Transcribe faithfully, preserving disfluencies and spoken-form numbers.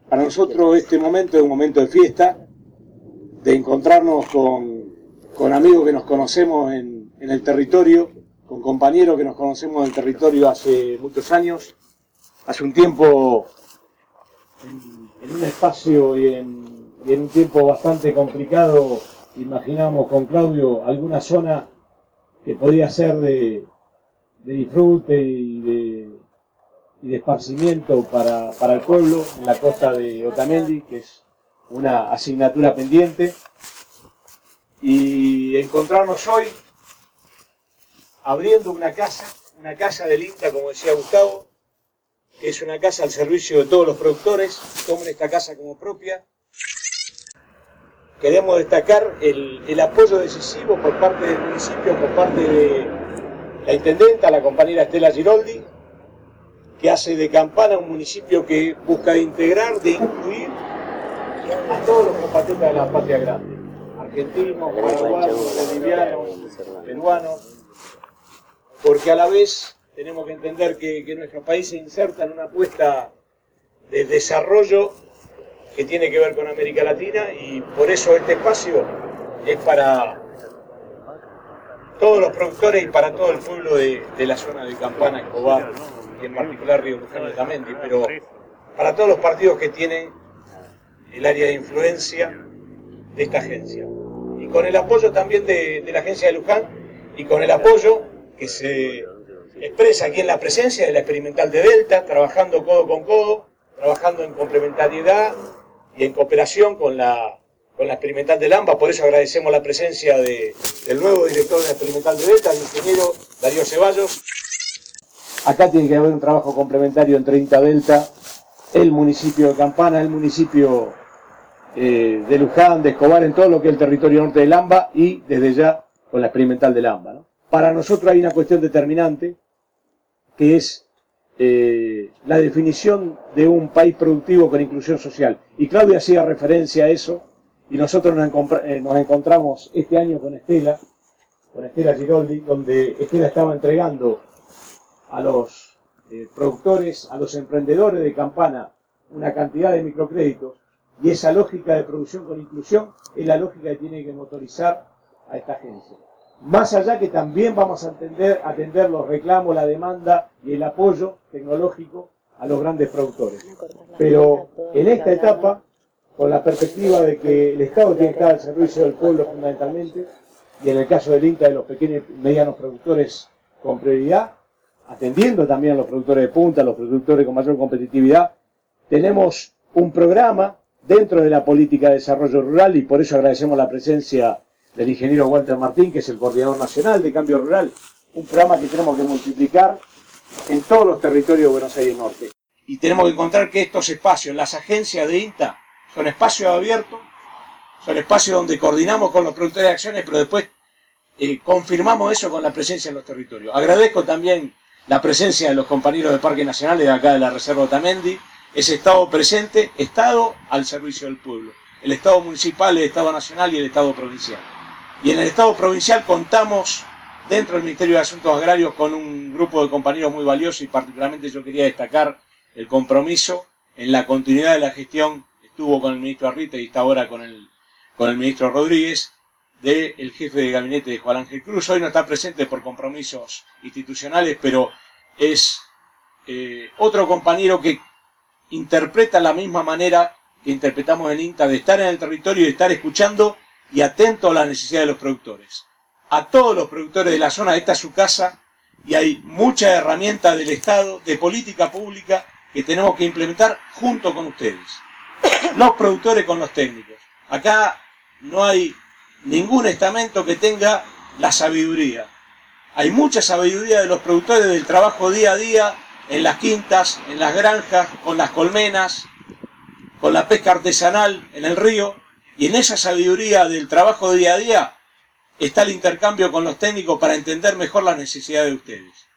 Para nosotros este momento es un momento de fiesta, de encontrarnos con, con amigos que nos conocemos en, en el territorio, con compañeros que nos conocemos en el territorio hace muchos años. Hace un tiempo, en, en un espacio y en, y en un tiempo bastante complicado, imaginamos con Claudio alguna zona que podía ser de, de disfrute y de, y de esparcimiento para, para el pueblo en la costa de Otamendi, que es una asignatura pendiente, y encontrarnos hoy abriendo una casa, una casa del INTA, como decía Gustavo, que es una casa al servicio de todos los productores. Tomen esta casa como propia. Queremos destacar el, el apoyo decisivo por parte del municipio, por parte de la intendenta, la compañera Estela Giroldi, que hace de Campana un municipio que busca de integrar, de incluir a todos los compatriotas de la patria grande, argentinos, paraguayos, bolivianos, peruanos, porque a la vez tenemos que entender que, que nuestro país se inserta en una apuesta de desarrollo que tiene que ver con América Latina, y por eso este espacio es para todos los productores y para todo el pueblo de, de la zona de Campana, Escobar, y en particular Río Luján y Otamendi, pero para todos los partidos que tienen el área de influencia de esta agencia. Y con el apoyo también de, de la agencia de Luján, y con el apoyo que se expresa aquí en la presencia de la experimental de Delta, trabajando codo con codo, trabajando en complementariedad y en cooperación con la, con la experimental de Lamba. Por eso agradecemos la presencia de, del nuevo director de la experimental de Delta, el ingeniero Darío Ceballos. Acá tiene que haber un trabajo complementario entre INTA Delta, el municipio de Campana, el municipio eh, de Luján, de Escobar, en todo lo que es el territorio norte de Lamba, y desde ya con la experimental de Lamba, ¿no? Para nosotros hay una cuestión determinante, que es eh, la definición de un país productivo con inclusión social. Y Claudia hacía referencia a eso, y nosotros nos, eh, nos encontramos este año con Estela, con Estela Giroldi, donde Estela estaba entregando a los eh, productores, a los emprendedores de Campana, una cantidad de microcréditos, y esa lógica de producción con inclusión es la lógica que tiene que motorizar a esta agencia. Más allá que también vamos a atender, atender los reclamos, la demanda y el apoyo tecnológico a los grandes productores. Pero en esta etapa, con la perspectiva de que el Estado tiene que estar al servicio del pueblo fundamentalmente, y en el caso del INTA de los pequeños y medianos productores con prioridad, atendiendo también a los productores de punta, a los productores con mayor competitividad, tenemos un programa dentro de la política de desarrollo rural, y por eso agradecemos la presencia del ingeniero Walter Martín, que es el coordinador nacional de Cambio Rural, un programa que tenemos que multiplicar en todos los territorios de Buenos Aires Norte. Y tenemos que encontrar que estos espacios, las agencias de INTA, son espacios abiertos, son espacios donde coordinamos con los productores de acciones, pero después eh, confirmamos eso con la presencia en los territorios. Agradezco también la presencia de los compañeros de Parques Nacionales de acá de la Reserva Otamendi, ese Estado presente, Estado al servicio del pueblo, el Estado municipal, el Estado nacional y el Estado provincial. Y en el Estado provincial contamos, dentro del Ministerio de Asuntos Agrarios, con un grupo de compañeros muy valiosos, y particularmente yo quería destacar el compromiso en la continuidad de la gestión. Estuvo con el ministro Arrieta y está ahora con el, con el ministro Rodríguez, del jefe de gabinete de Juan Ángel Cruz. Hoy no está presente por compromisos institucionales, pero es eh, otro compañero que interpreta la misma manera que interpretamos en INTA, de estar en el territorio y de estar escuchando y atento a las necesidades de los productores. A todos los productores de la zona, esta es su casa, y hay muchas herramientas del Estado, de política pública, que tenemos que implementar junto con ustedes. Los productores con los técnicos. Acá no hay ningún estamento que tenga la sabiduría. Hay mucha sabiduría de los productores del trabajo día a día, en las quintas, en las granjas, con las colmenas, con la pesca artesanal en el río, y en esa sabiduría del trabajo día a día está el intercambio con los técnicos para entender mejor las necesidades de ustedes.